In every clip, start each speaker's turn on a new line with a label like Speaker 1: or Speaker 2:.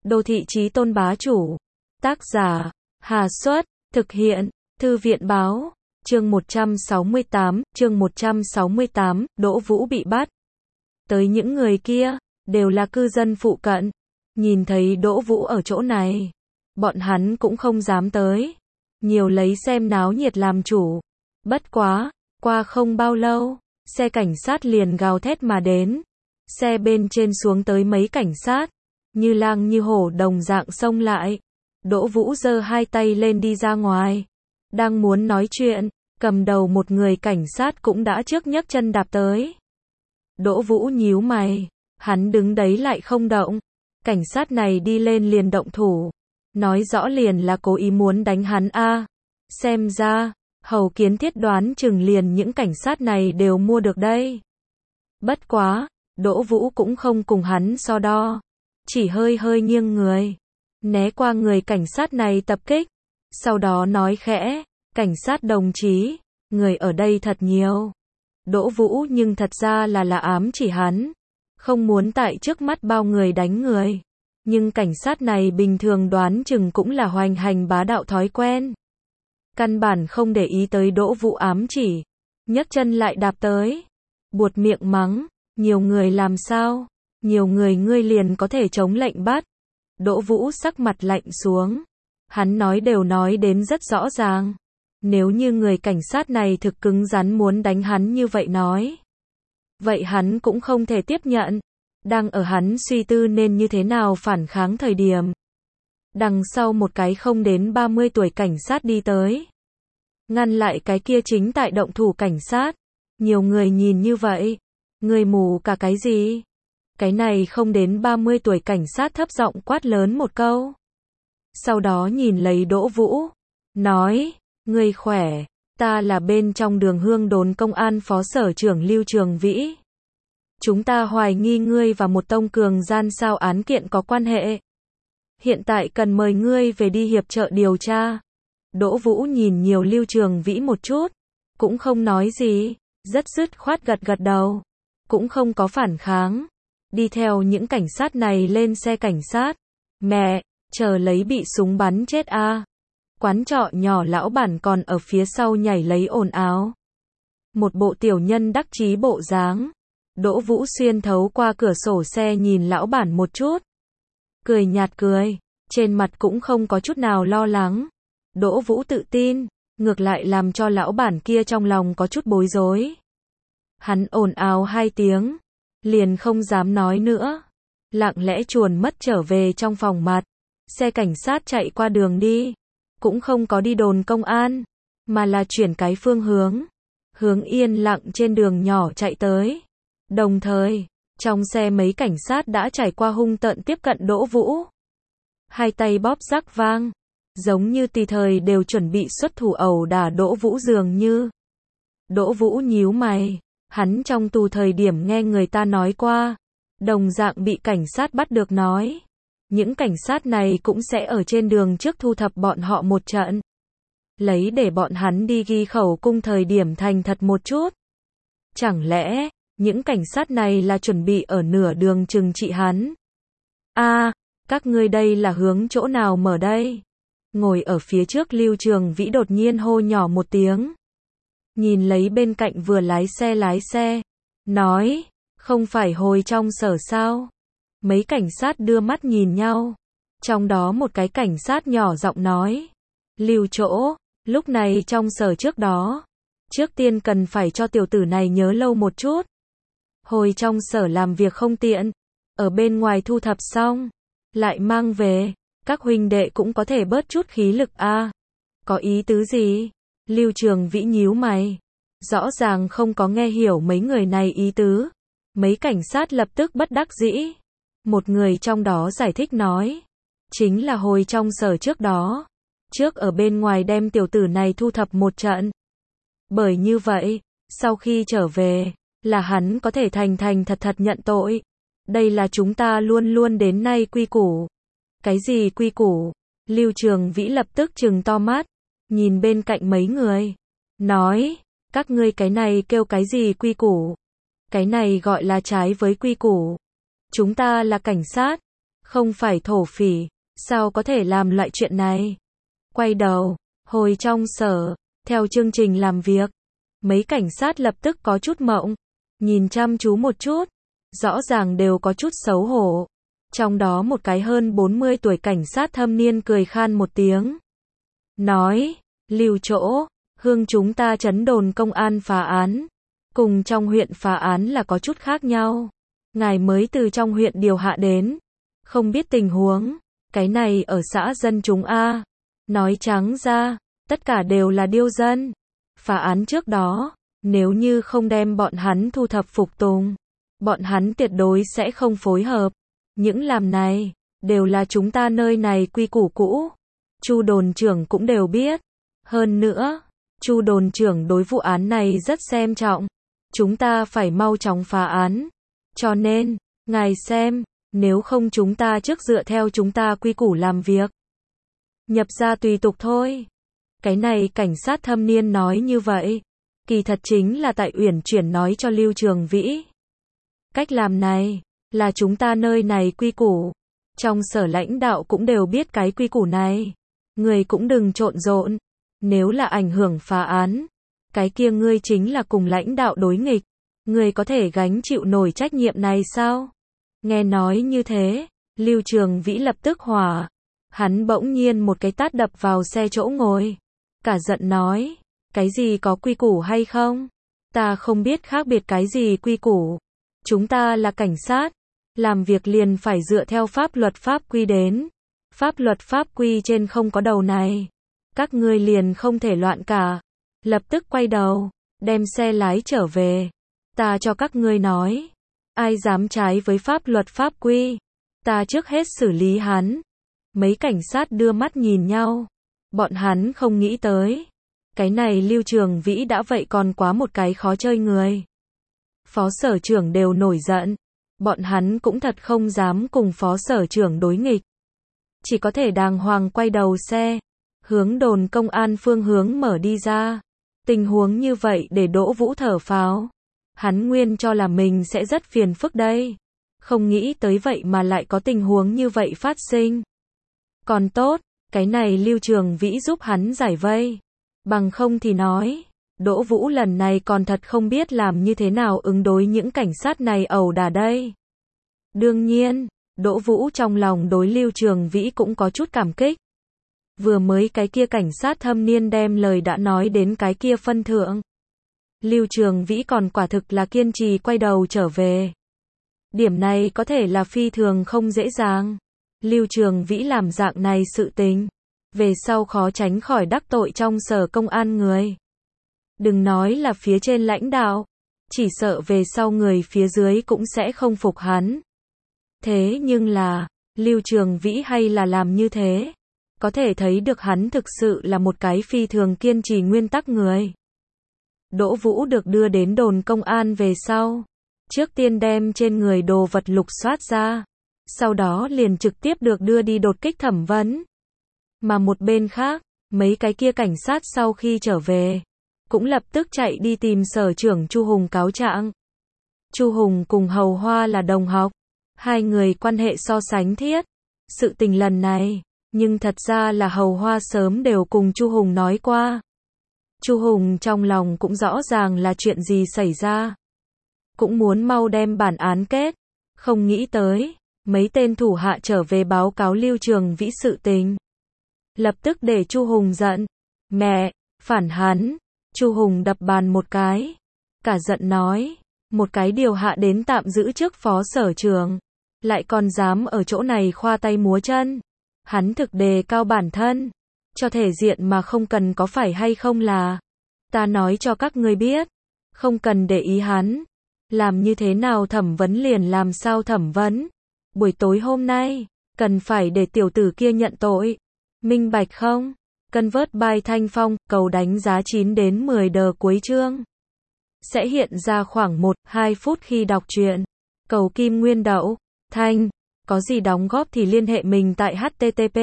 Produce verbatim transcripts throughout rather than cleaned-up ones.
Speaker 1: Đô thị chí tôn bá chủ. Tác giả, Hà Xuất, thực hiện, Thư viện báo, chương một trăm sáu mươi tám, chương một trăm sáu mươi tám, Đỗ Vũ bị bắt. Tới những người kia, đều là cư dân phụ cận. Nhìn thấy Đỗ Vũ ở chỗ này, bọn hắn cũng không dám tới. Nhiều lấy xem náo nhiệt làm chủ. Bất quá, qua không bao lâu, xe cảnh sát liền gào thét mà đến. Xe bên trên xuống tới mấy cảnh sát, như lang như hổ đồng dạng xông lại. Đỗ Vũ giơ hai tay lên đi ra ngoài. Đang muốn nói chuyện, cầm đầu một người cảnh sát cũng đã trước nhấc chân đạp tới. Đỗ Vũ nhíu mày, hắn đứng đấy lại không động. Cảnh sát này đi lên liền động thủ. Nói rõ liền là cố ý muốn đánh hắn a. À, xem ra, Hầu Kiến Thiết đoán chừng liền những cảnh sát này đều mua được đây. Bất quá, Đỗ Vũ cũng không cùng hắn so đo. Chỉ hơi hơi nghiêng người, né qua người cảnh sát này tập kích. Sau đó nói khẽ, cảnh sát đồng chí, người ở đây thật nhiều. Đỗ Vũ nhưng thật ra là là ám chỉ hắn. Không muốn tại trước mắt bao người đánh người. Nhưng cảnh sát này bình thường đoán chừng cũng là hoành hành bá đạo thói quen. Căn bản không để ý tới Đỗ Vũ ám chỉ. Nhấc chân lại đạp tới. Buột miệng mắng, nhiều người làm sao? Nhiều người ngươi liền có thể chống lệnh bắt. Đỗ Vũ sắc mặt lạnh xuống. Hắn nói đều nói đến rất rõ ràng. Nếu như người cảnh sát này thực cứng rắn muốn đánh hắn như vậy nói, vậy hắn cũng không thể tiếp nhận. Đang ở hắn suy tư nên như thế nào phản kháng thời điểm, đằng sau một cái không đến ba mươi tuổi cảnh sát đi tới. Ngăn lại cái kia chính tại động thủ cảnh sát. Nhiều người nhìn như vậy. Người mù cả cái gì? Cái này không đến ba mươi tuổi cảnh sát thấp giọng quát lớn một câu. Sau đó nhìn lấy Đỗ Vũ. Nói, ngươi khỏe, ta là bên trong Đường Hương đồn công an phó sở trưởng Lưu Trường Vĩ. Chúng ta hoài nghi ngươi và một tông cường gian sao án kiện có quan hệ. Hiện tại cần mời ngươi về đi hiệp trợ điều tra. Đỗ Vũ nhìn nhiều Lưu Trường Vĩ một chút, cũng không nói gì, rất dứt khoát gật gật đầu, cũng không có phản kháng. Đi theo những cảnh sát này lên xe cảnh sát. Mẹ, chờ lấy bị súng bắn chết a. À. Quán trọ nhỏ lão bản còn ở phía sau nhảy lấy ồn ào. Một bộ tiểu nhân đắc chí bộ dáng. Đỗ Vũ xuyên thấu qua cửa sổ xe nhìn lão bản một chút. Cười nhạt cười, trên mặt cũng không có chút nào lo lắng. Đỗ Vũ tự tin, ngược lại làm cho lão bản kia trong lòng có chút bối rối. Hắn ồn ào hai tiếng, liền không dám nói nữa. Lặng lẽ chuồn mất trở về trong phòng mặt. Xe cảnh sát chạy qua đường đi, cũng không có đi đồn công an, mà là chuyển cái phương hướng. Hướng yên lặng trên đường nhỏ chạy tới. Đồng thời, trong xe mấy cảnh sát đã trải qua hung tợn tiếp cận Đỗ Vũ. Hai tay bóp rắc vang, giống như tùy thời đều chuẩn bị xuất thủ ẩu đả Đỗ Vũ dường như. Đỗ Vũ nhíu mày, hắn trong tù thời điểm nghe người ta nói qua, đồng dạng bị cảnh sát bắt được nói. Những cảnh sát này cũng sẽ ở trên đường trước thu thập bọn họ một trận. Lấy để bọn hắn đi ghi khẩu cung thời điểm thành thật một chút. Chẳng lẽ, những cảnh sát này là chuẩn bị ở nửa đường trừng trị hắn? A, à, các ngươi đây là hướng chỗ nào mở đây? Ngồi ở phía trước Lưu Trường Vĩ đột nhiên hô nhỏ một tiếng. Nhìn lấy bên cạnh vừa lái xe lái xe. Nói, không phải hồi trong sở sao? Mấy cảnh sát đưa mắt nhìn nhau. Trong đó một cái cảnh sát nhỏ giọng nói. Lưu chỗ, lúc này trong sở trước đó. Trước tiên cần phải cho tiểu tử này nhớ lâu một chút. Hồi trong sở làm việc không tiện. Ở bên ngoài thu thập xong. Lại mang về. Các huynh đệ cũng có thể bớt chút khí lực a. À, có ý tứ gì? Lưu Trường Vĩ nhíu mày. Rõ ràng không có nghe hiểu mấy người này ý tứ. Mấy cảnh sát lập tức bất đắc dĩ. Một người trong đó giải thích nói. Chính là hồi trong sở trước đó. Trước ở bên ngoài đem tiểu tử này thu thập một trận. Bởi như vậy, sau khi trở về, là hắn có thể thành thành thật thật nhận tội. Đây là chúng ta luôn luôn đến nay quy củ. Cái gì quy củ? Lưu Trường Vĩ lập tức trừng to mắt. Nhìn bên cạnh mấy người. Nói, các ngươi cái này kêu cái gì quy củ? Cái này gọi là trái với quy củ. Chúng ta là cảnh sát. Không phải thổ phỉ, sao có thể làm loại chuyện này? Quay đầu, hồi trong sở, theo chương trình làm việc, mấy cảnh sát lập tức có chút mộng, nhìn chăm chú một chút, rõ ràng đều có chút xấu hổ. Trong đó một cái hơn bốn mươi tuổi cảnh sát thâm niên cười khan một tiếng. Nói, Lưu chỗ, hương chúng ta trấn đồn công an phá án. Cùng trong huyện phá án là có chút khác nhau. Ngài mới từ trong huyện điều hạ đến. Không biết tình huống. Cái này ở xã dân chúng A. Nói trắng ra, tất cả đều là điêu dân. Phá án trước đó, nếu như không đem bọn hắn thu thập phục tùng, bọn hắn tuyệt đối sẽ không phối hợp. Những làm này, đều là chúng ta nơi này quy củ cũ. Chu đồn trưởng cũng đều biết. Hơn nữa, Chu đồn trưởng đối vụ án này rất xem trọng. Chúng ta phải mau chóng phá án. Cho nên, ngài xem, nếu không chúng ta trước dựa theo chúng ta quy củ làm việc. Nhập ra tùy tục thôi. Cái này cảnh sát thâm niên nói như vậy. Kỳ thật chính là tại uyển chuyển nói cho Lưu Trường Vĩ. Cách làm này, là chúng ta nơi này quy củ. Trong sở lãnh đạo cũng đều biết cái quy củ này. Người cũng đừng trộn rộn. Nếu là ảnh hưởng phá án, cái kia ngươi chính là cùng lãnh đạo đối nghịch. Ngươi có thể gánh chịu nổi trách nhiệm này sao? Nghe nói như thế, Lưu Trường Vĩ lập tức hỏa. Hắn bỗng nhiên một cái tát đập vào xe chỗ ngồi. Cả giận nói, cái gì có quy củ hay không? Ta không biết khác biệt cái gì quy củ. Chúng ta là cảnh sát, làm việc liền phải dựa theo pháp luật pháp quy đến. Pháp luật pháp quy trên không có đầu này. Các ngươi liền không thể loạn cả. Lập tức quay đầu, đem xe lái trở về. Ta cho các ngươi nói, ai dám trái với pháp luật pháp quy, ta trước hết xử lý hắn. Mấy cảnh sát đưa mắt nhìn nhau. Bọn hắn không nghĩ tới. Cái này Lưu Trường Vĩ đã vậy còn quá một cái khó chơi người. Phó sở trưởng đều nổi giận. Bọn hắn cũng thật không dám cùng phó sở trưởng đối nghịch. Chỉ có thể đàng hoàng quay đầu xe. Hướng đồn công an phương hướng mở đi ra. Tình huống như vậy để Đỗ Vũ thở phào. Hắn nguyên cho là mình sẽ rất phiền phức đây. Không nghĩ tới vậy mà lại có tình huống như vậy phát sinh. Còn tốt, cái này Lưu Trường Vĩ giúp hắn giải vây. Bằng không thì nói, Đỗ Vũ lần này còn thật không biết làm như thế nào ứng đối những cảnh sát này ẩu đả đây. Đương nhiên, Đỗ Vũ trong lòng đối Lưu Trường Vĩ cũng có chút cảm kích. Vừa mới cái kia cảnh sát thâm niên đem lời đã nói đến cái kia phân thượng. Lưu Trường Vĩ còn quả thực là kiên trì quay đầu trở về. Điểm này có thể là phi thường không dễ dàng. Lưu Trường Vĩ làm dạng này sự tình, về sau khó tránh khỏi đắc tội trong sở công an người. Đừng nói là phía trên lãnh đạo, chỉ sợ về sau người phía dưới cũng sẽ không phục hắn. Thế nhưng là, Lưu Trường Vĩ hay là làm như thế. Có thể thấy được hắn thực sự là một cái phi thường kiên trì nguyên tắc người. Đỗ Vũ được đưa đến đồn công an về sau. Trước tiên đem trên người đồ vật lục soát ra. Sau đó liền trực tiếp được đưa đi đột kích thẩm vấn. Mà một bên khác, mấy cái kia cảnh sát sau khi trở về, cũng lập tức chạy đi tìm sở trưởng Chu Hùng cáo trạng. Chu Hùng cùng Hầu Hoa là đồng học. Hai người quan hệ so sánh thiết. Sự tình lần này, nhưng thật ra là Hầu Hoa sớm đều cùng Chu Hùng nói qua. Chu Hùng trong lòng cũng rõ ràng là chuyện gì xảy ra. Cũng muốn mau đem bản án kết. Không nghĩ tới, mấy tên thủ hạ trở về báo cáo Lưu Trường Vĩ sự tình. Lập tức để Chu Hùng giận. Mẹ, phản hắn. Chu Hùng đập bàn một cái. Cả giận nói, một cái điều hạ đến tạm giữ trước phó sở trưởng. Lại còn dám ở chỗ này khoa tay múa chân. Hắn thực đề cao bản thân. Cho thể diện mà không cần có phải hay không là. Ta nói cho các ngươi biết. Không cần để ý hắn. Làm như thế nào thẩm vấn liền làm sao thẩm vấn. Buổi tối hôm nay, cần phải để tiểu tử kia nhận tội. Minh bạch không? Convert by Thanh Phong, cầu đánh giá chín đến mười đờ cuối chương. Sẽ hiện ra khoảng một đến hai phút khi đọc truyện. Cầu Kim Nguyên Đậu. Thanh. Có gì đóng góp thì liên hệ mình tại http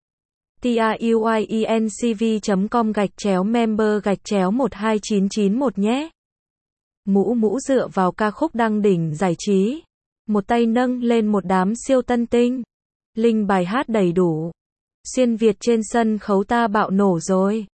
Speaker 1: truyencv chấm com gạch chéo member gạch chéo một hai chín chín một nhé. Mũ mũ dựa vào ca khúc đăng đỉnh giải trí. Một tay nâng lên một đám siêu tân tinh. Linh bài hát đầy đủ. Xuyên Việt trên sân khấu ta bạo nổ rồi.